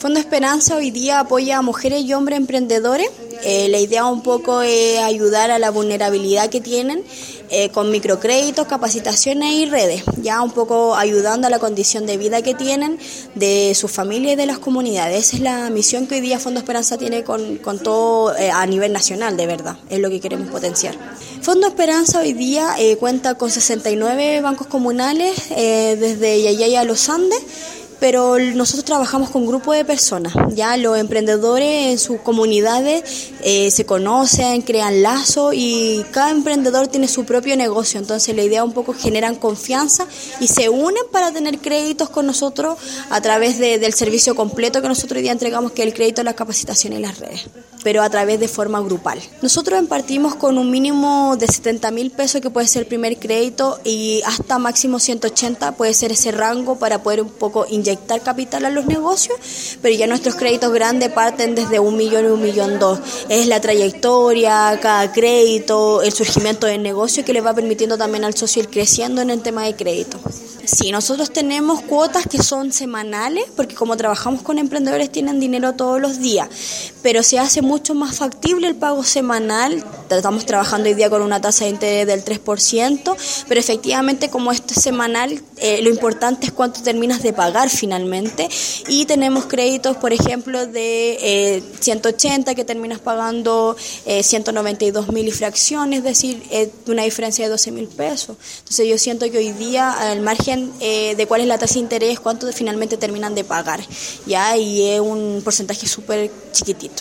Fondo Esperanza hoy día apoya a mujeres y hombres emprendedores. La idea un poco es ayudar a la vulnerabilidad que tienen con microcréditos, capacitaciones y redes, ya un poco ayudando a la condición de vida que tienen de su familia y de las comunidades. Esa es la misión que hoy día Fondo Esperanza tiene con todo a nivel nacional, de verdad, es lo que queremos potenciar. Fondo Esperanza hoy día cuenta con 69 bancos comunales desde Yayay a Los Andes, pero nosotros trabajamos con grupos de personas, ya los emprendedores en sus comunidades se conocen, crean lazos y cada emprendedor tiene su propio negocio, entonces la idea un poco generan confianza y se unen para tener créditos con nosotros a través del servicio completo que nosotros hoy día entregamos, que es el crédito, las capacitaciones y las redes, pero a través de forma grupal. Nosotros partimos con un mínimo de 70.000 pesos que puede ser el primer crédito y hasta máximo 180 puede ser ese rango para poder un poco inyectar capital a los negocios, pero ya nuestros créditos grandes parten desde 1 millón y 1,2 millones. Es la trayectoria, cada crédito, el surgimiento del negocio que le va permitiendo también al socio ir creciendo en el tema de crédito. Sí, nosotros tenemos cuotas que son semanales, porque como trabajamos con emprendedores tienen dinero todos los días, pero se hace mucho más factible el pago semanal. Estamos trabajando hoy día con una tasa de interés del 3%, pero efectivamente como esto es semanal, lo importante es cuánto terminas de pagar finalmente, y tenemos créditos, por ejemplo, de 180 que terminas pagando 192.000 y fracciones, es decir, una diferencia de 12.000 pesos. Entonces yo siento que hoy día, al margen de cuál es la tasa de interés, cuánto finalmente terminan de pagar, ya, y es un porcentaje súper chiquitito.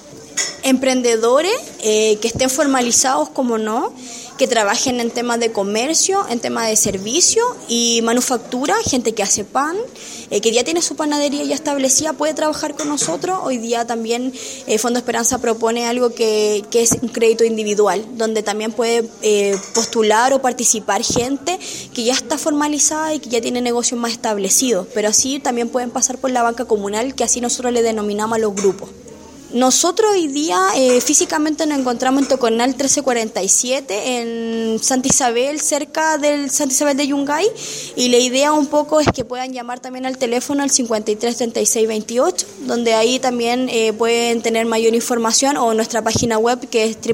Emprendedores que estén formalizados, como no, que trabajen en temas de comercio, en temas de servicio y manufactura, gente que hace pan, que ya tiene su panadería ya establecida, puede trabajar con nosotros. Hoy día también Fondo Esperanza propone algo que es un crédito individual, donde también puede postular o participar gente que ya está formalizada y que ya tiene negocios más establecidos, pero así también pueden pasar por la banca comunal, que así nosotros le denominamos a los grupos. Nosotros hoy día físicamente nos encontramos en Toconal 1347, en Santa Isabel, cerca del Santa Isabel de Yungay, y la idea un poco es que puedan llamar también al teléfono al 53 36 28, donde ahí también pueden tener mayor información, o nuestra página web que es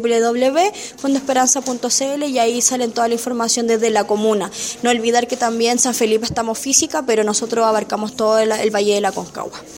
www.fondoesperanza.cl, y ahí salen toda la información desde la comuna. No olvidar que también San Felipe estamos física, pero nosotros abarcamos todo el Valle de la Concagua.